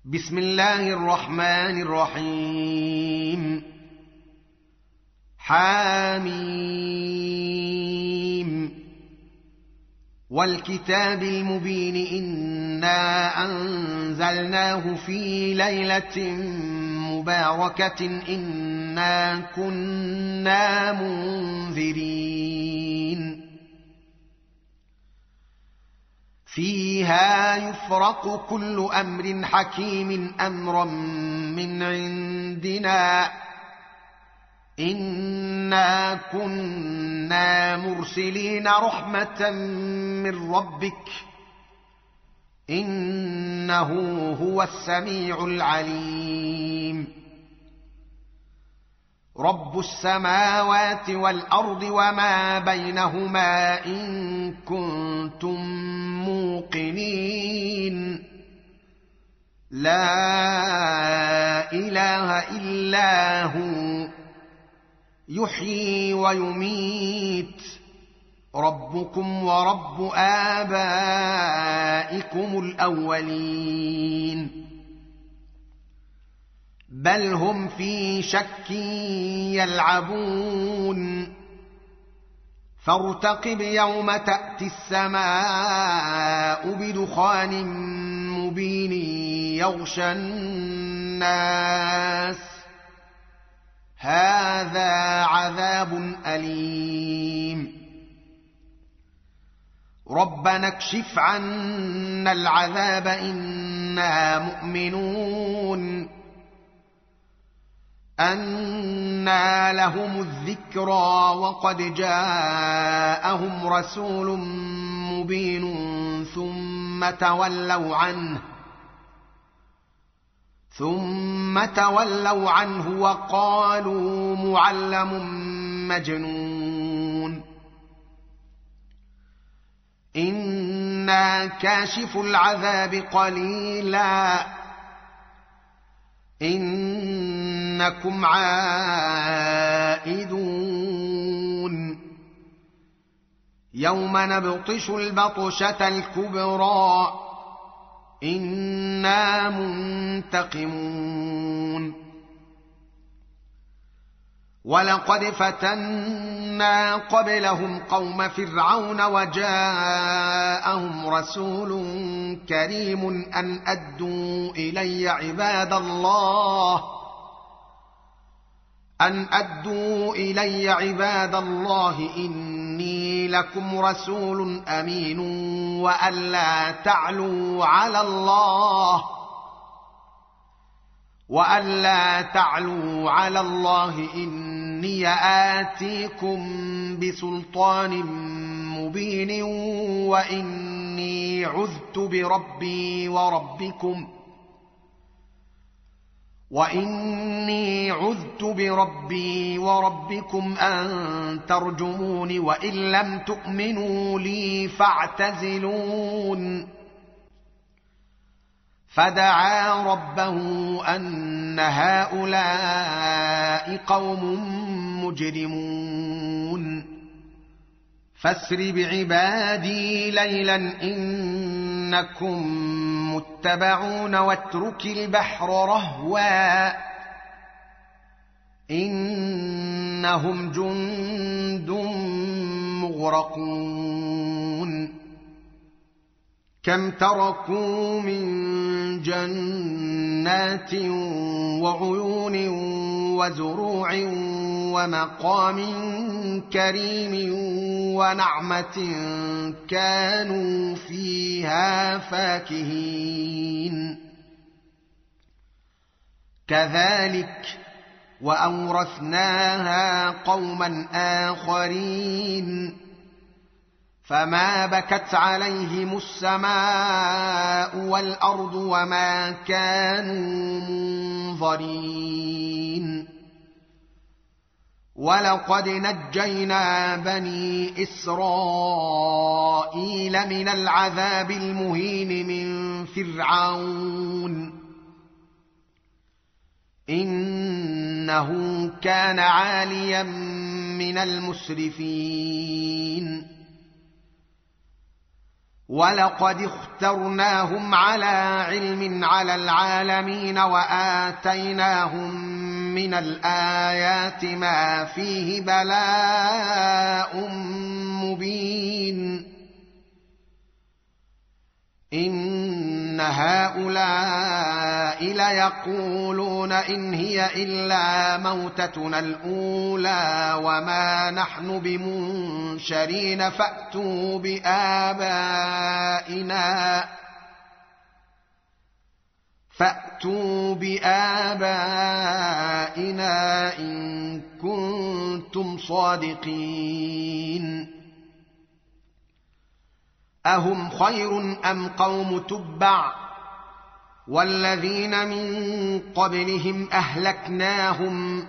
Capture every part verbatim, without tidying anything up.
بسم الله الرحمن الرحيم حاميم والكتاب المبين إنا أنزلناه في ليلة مباركة إنا كنا منذرين فيها يفرق كل أمر حكيم أمرا من عندنا إنا كنا مرسلين رحمة من ربك إنه هو السميع العليم رب السماوات والأرض وما بينهما إن كنتم موقنين لا إله إلا هو يحيي ويميت ربكم ورب آبائكم الأولين بل هم في شك يلعبون فارتقب يوم تأتي السماء بدخان مبين يغشى الناس هذا عذاب أليم ربنا اكشف عنا العذاب إنا مؤمنون أنى لهم الذكرى وقد جاءهم رسول مبين ثم تولوا عنه ثم تولوا عنه وقالوا معلم مجنون إنا كاشف العذاب قليلا إنكم عائدون يوم نبطش البطشة الكبرى إنا منتقمون ولقد فتنا قبلهم قوم فرعون وجاءهم رسول كريم أن أدوا إلي عباد الله أن أدوا إلي عباد الله إني لكم رسول أمين وألا تعلوا على الله وألا تعلوا على الله إني آتيكم بسلطان مبين وإني عذت بربي وربكم وإني عذت بربي وربكم أن ترجمون وإن لم تؤمنوا لي فاعتزلون فدعا ربه أن هؤلاء قوم مجرمون فاسر بعبادي ليلا إنكم متبعون واترك البحر رهوا إنهم جند مغرقون كم تركوا من جنات وعيون وزروع ومقام كريم ونعمة كانوا فيها فاكهين كذلك وأورثناها قوما آخرين فما بكت عليهم السماء والأرض وما كانوا منظرين ولقد نجينا بني إسرائيل من العذاب المهين من فرعون إنه كان عاليا من المسرفين ولقد اخترناهم على علم على العالمين وآتيناهم من الآيات ما فيه بلاء مبين إن هؤلاء ليقولون إن هي إلا موتتنا الأولى وما نحن بمنشرين فأتوا بآبائنا فأتوا بآبائنا إن كنتم صادقين أهم خير أم قوم تبع والذين من قبلهم أهلكناهم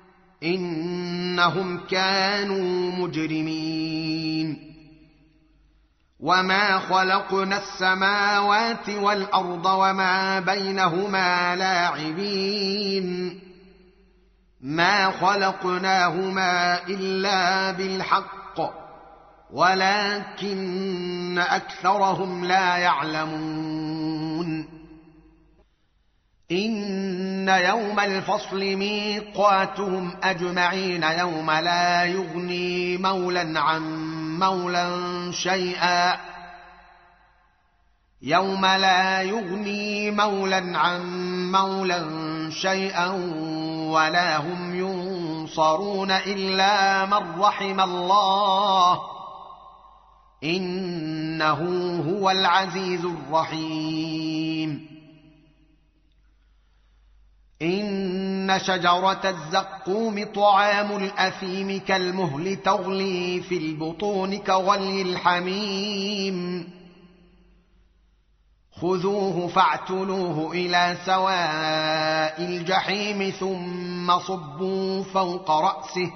إنهم كانوا مجرمين وما خلقنا السماوات والأرض وما بينهما لاعبين ما خلقناهما إلا بالحق ولكن أكثرهم لا يعلمون إن يوم الفصل ميقاتهم أجمعين يوم لا يغني مولا عن مولا شيئا يوم لا يغني مولا عن مولا شيئا ولا هم ينصرون إلا من رحم الله إنه هو العزيز الرحيم إن شجرة الزقوم طعام الأثيم كالمهل تغلي في البطون كغلي الحميم خذوه فاعتلوه إلى سواء الجحيم ثم صبوا فوق رأسه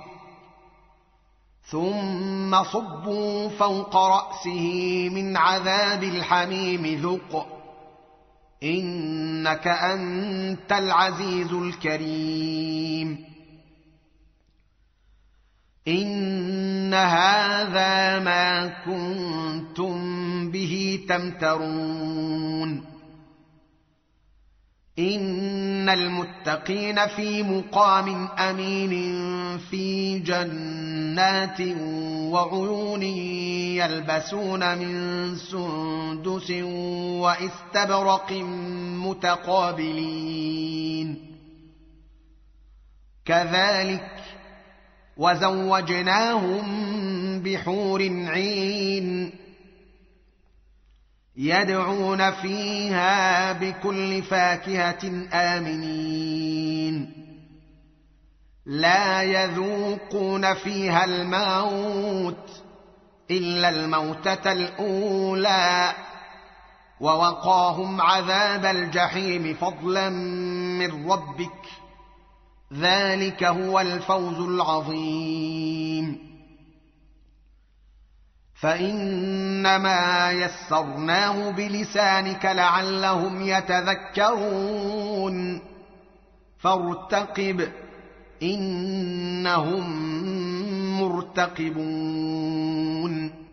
ثم صبوا فوق رأسه من عذاب الحميم ذق إنك أنت العزيز الكريم إن هذا ما كنتم به تمترون إن المتقين في مقام أمين في جنات وعيون يلبسون من سندس واستبرق متقابلين كذلك وزوجناهم بحور عين يدعون فيها بكل فاكهة آمنين لا يذوقون فيها الموت إلا الموتة الأولى ووقاهم عذاب الجحيم فضلا من ربك ذلك هو الفوز العظيم فإنما يسرناه بلسانك لعلهم يتذكرون فارتقب إنهم مرتقبون